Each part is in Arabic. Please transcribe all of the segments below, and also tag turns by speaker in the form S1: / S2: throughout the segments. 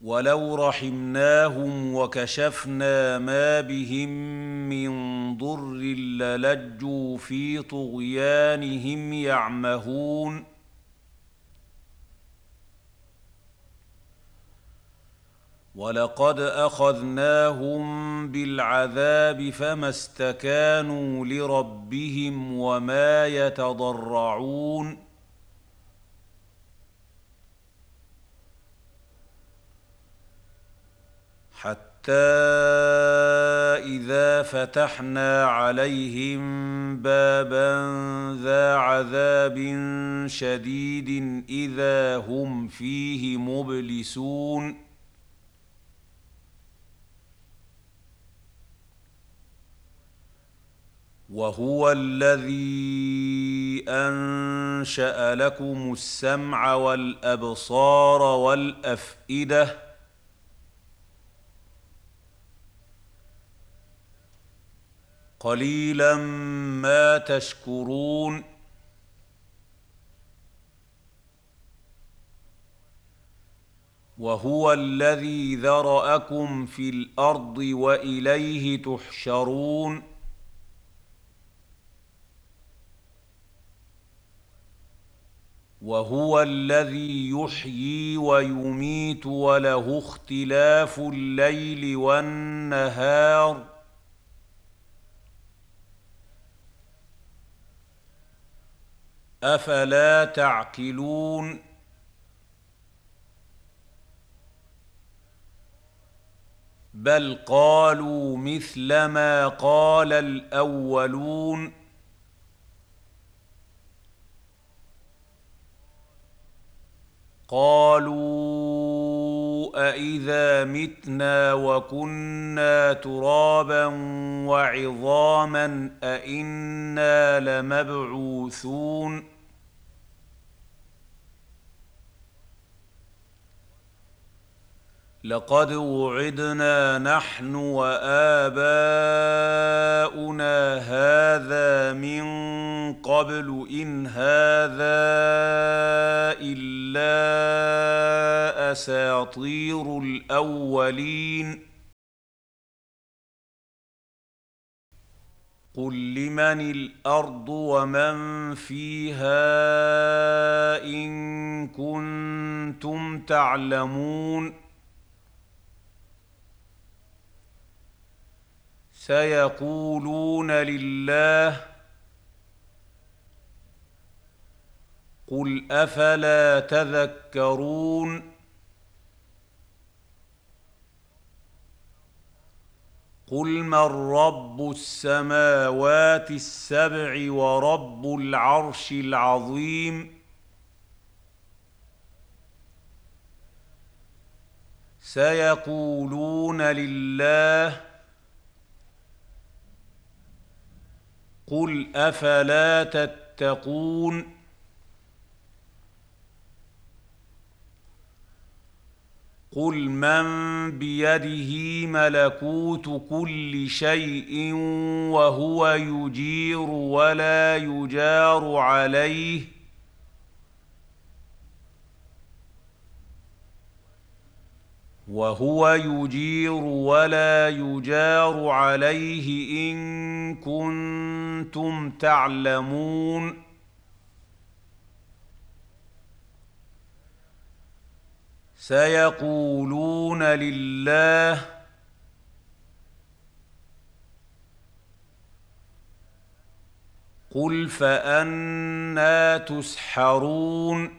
S1: ولو رحمناهم وكشفنا ما بهم من ضر للجوا في طغيانهم يعمهون ولقد أخذناهم بالعذاب فما استكانوا لربهم وما يتضرعون حتى إذا فتحنا عليهم بابا ذا عذاب شديد إذا هم فيه مبلسون وهو الذي أنشأ لكم السمع والأبصار والأفئدة قليلا ما تشكرون وهو الذي ذرأكم في الأرض وإليه تحشرون وهو الذي يحيي ويميت وله اختلاف الليل والنهار أفلا تعقلون بل قالوا مثل ما قال الأولون قالوا أإذا متنا وكنا ترابا وعظاما أإنا لمبعوثون لقد وعدنا نحن وآباؤنا هذا من قبل إن هذا إلا أساطير الأولين قل لمن الأرض ومن فيها إن كنتم تعلمون سيقولون لله قل أفلا تذكرون قل من رب السماوات السبع ورب العرش العظيم سيقولون لله قل أفلا تتقون قل من بيده ملكوت كل شيء وهو يجير ولا يجار عليه إن كنتم تعلمون سيقولون لله قل فأنى تسحرون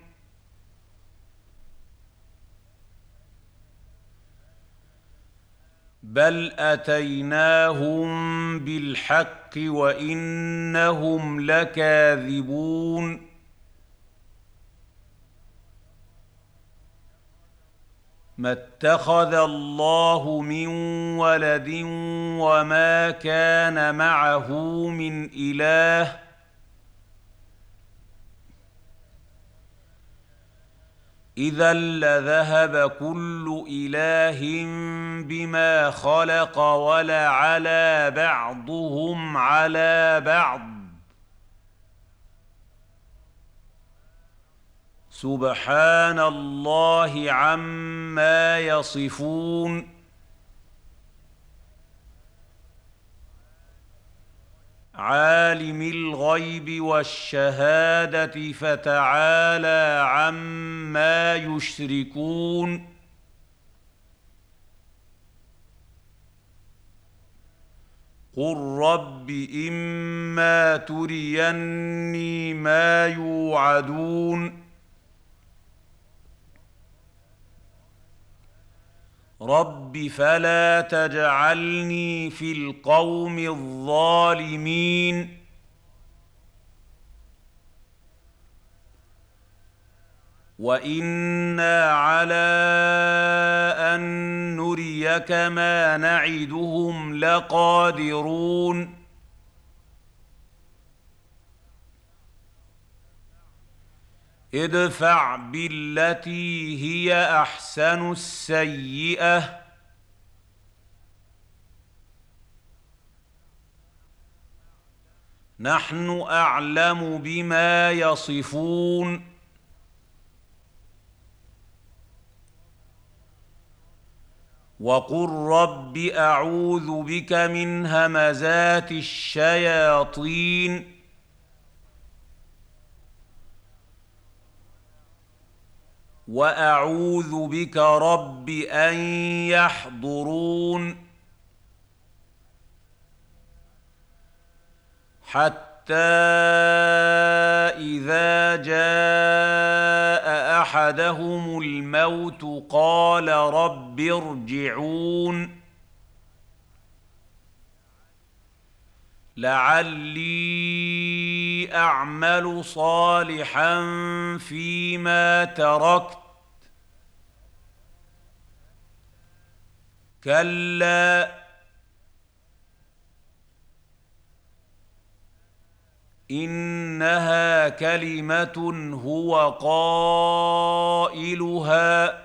S1: بل أتيناهم بالحق وإنهم لكاذبون ما اتخذ الله من ولد وما كان معه من إله إذا لذهب كل إله بما خلق ولعلى بعضهم على بعض سبحان الله عما يصفون عالم الغيب والشهادة فتعالى عما يشركون قل رب إما تريني ما يوعدون رب فلا تجعلني في القوم الظالمين وإنا على أن نريك ما نعدهم لقادرون ادفع بالتي هي أحسن السيئة نحن أعلم بما يصفون وقل رب أعوذ بك من همزات الشياطين وأعوذ بك رب أن يحضرون حتى إذا جاء أحدهم الموت قال رب ارجعون لعلي أعمل صالحا فيما تركت كلا إنها كلمة هو قائلها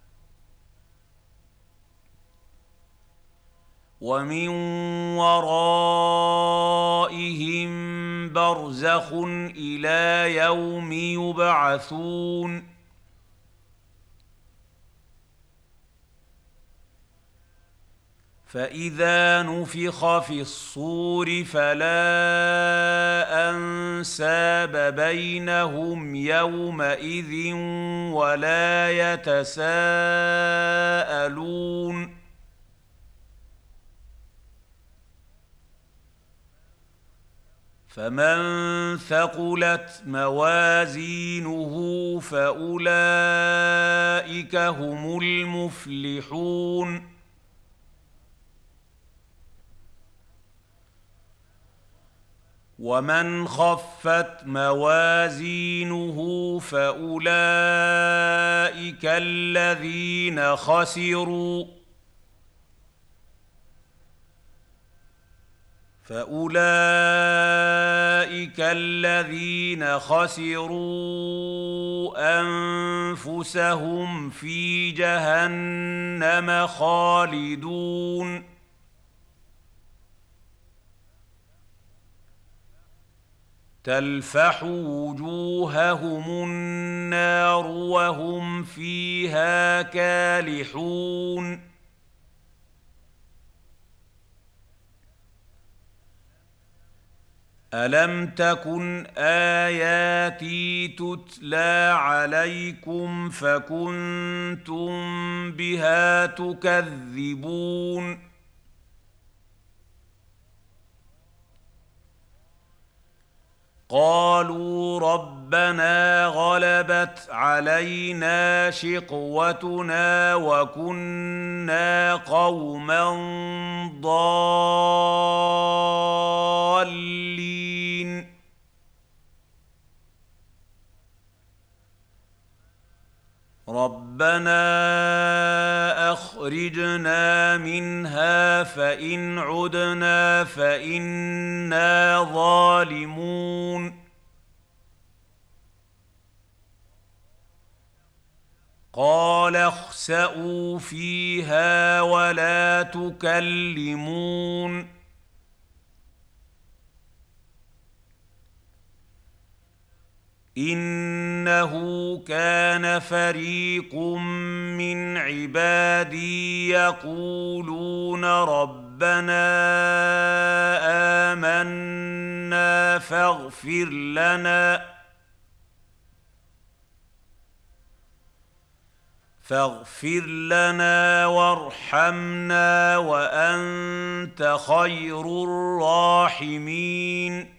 S1: ومن ورائهم برزخ إلى يوم يبعثون فإذا نفخ في الصور فلا أنساب بينهم يومئذ ولا يتساءلون فمن ثقلت موازينه فأولئك هم المفلحون ومن خفت موازينه فأولئك الذين خسروا أنفسهم في جهنم خالدون تلفح وجوههم النار وهم فيها كالحون ألم تكن آياتي تتلى عليكم فكنتم بها تكذبون قالوا ربنا غلبت علينا شقوتنا وكنا قوما ضالين ربنا أخرجنا منها فإن عدنا فإنا ظالمون قال اخسئوا فيها ولا تكلمون إنه كان فريق من عبادي يقولون ربنا آمنا فاغفر لنا وارحمنا وأنت خير الراحمين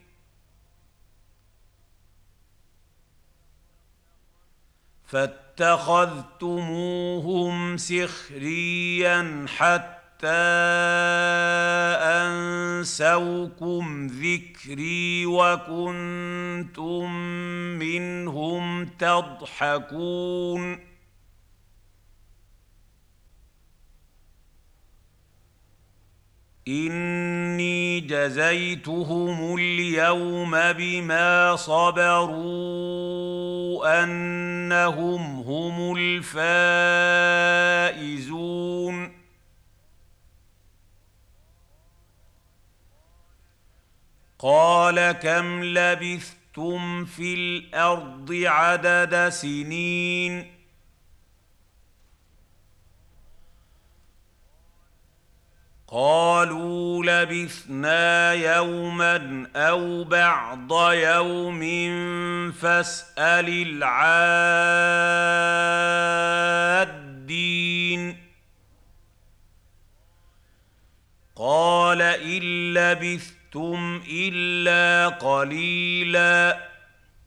S1: فاتخذتموهم سخريا حتى أنسوكم ذكري وكنتم منهم تضحكون إني جزيتهم اليوم بما صبروا أنهم هم الفائزون قال كم لبثتم في الأرض عدد سنين قالوا لبثنا يوما أو بعض يوم فاسأل العادين قال إن لبثتم إلا قليلا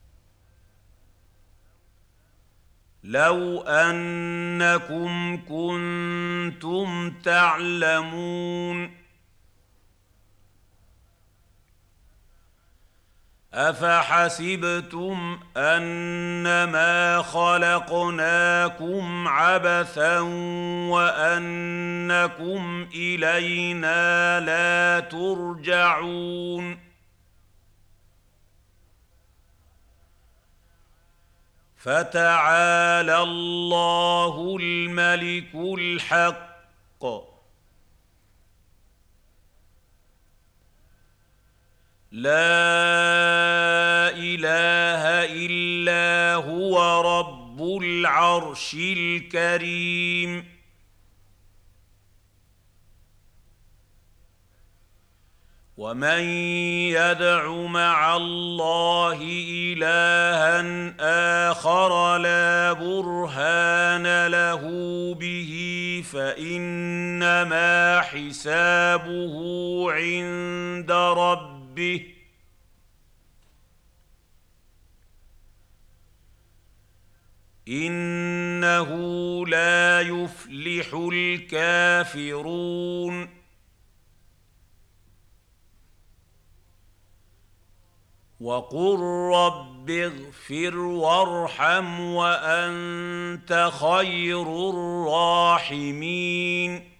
S1: لو أنكم كنتم تعلمون أفحسبتم أنما خلقناكم عبثا وأنكم إلينا لا ترجعون فتعالى الله الملك الحق لا إله إلا هو رب العرش الكريم ومن يدع مع الله إلها آخر لا برهان له به فإنما حسابه عند ربه إنه لا يفلح الكافرون وقل رب اغفر وارحم وأنت خير الراحمين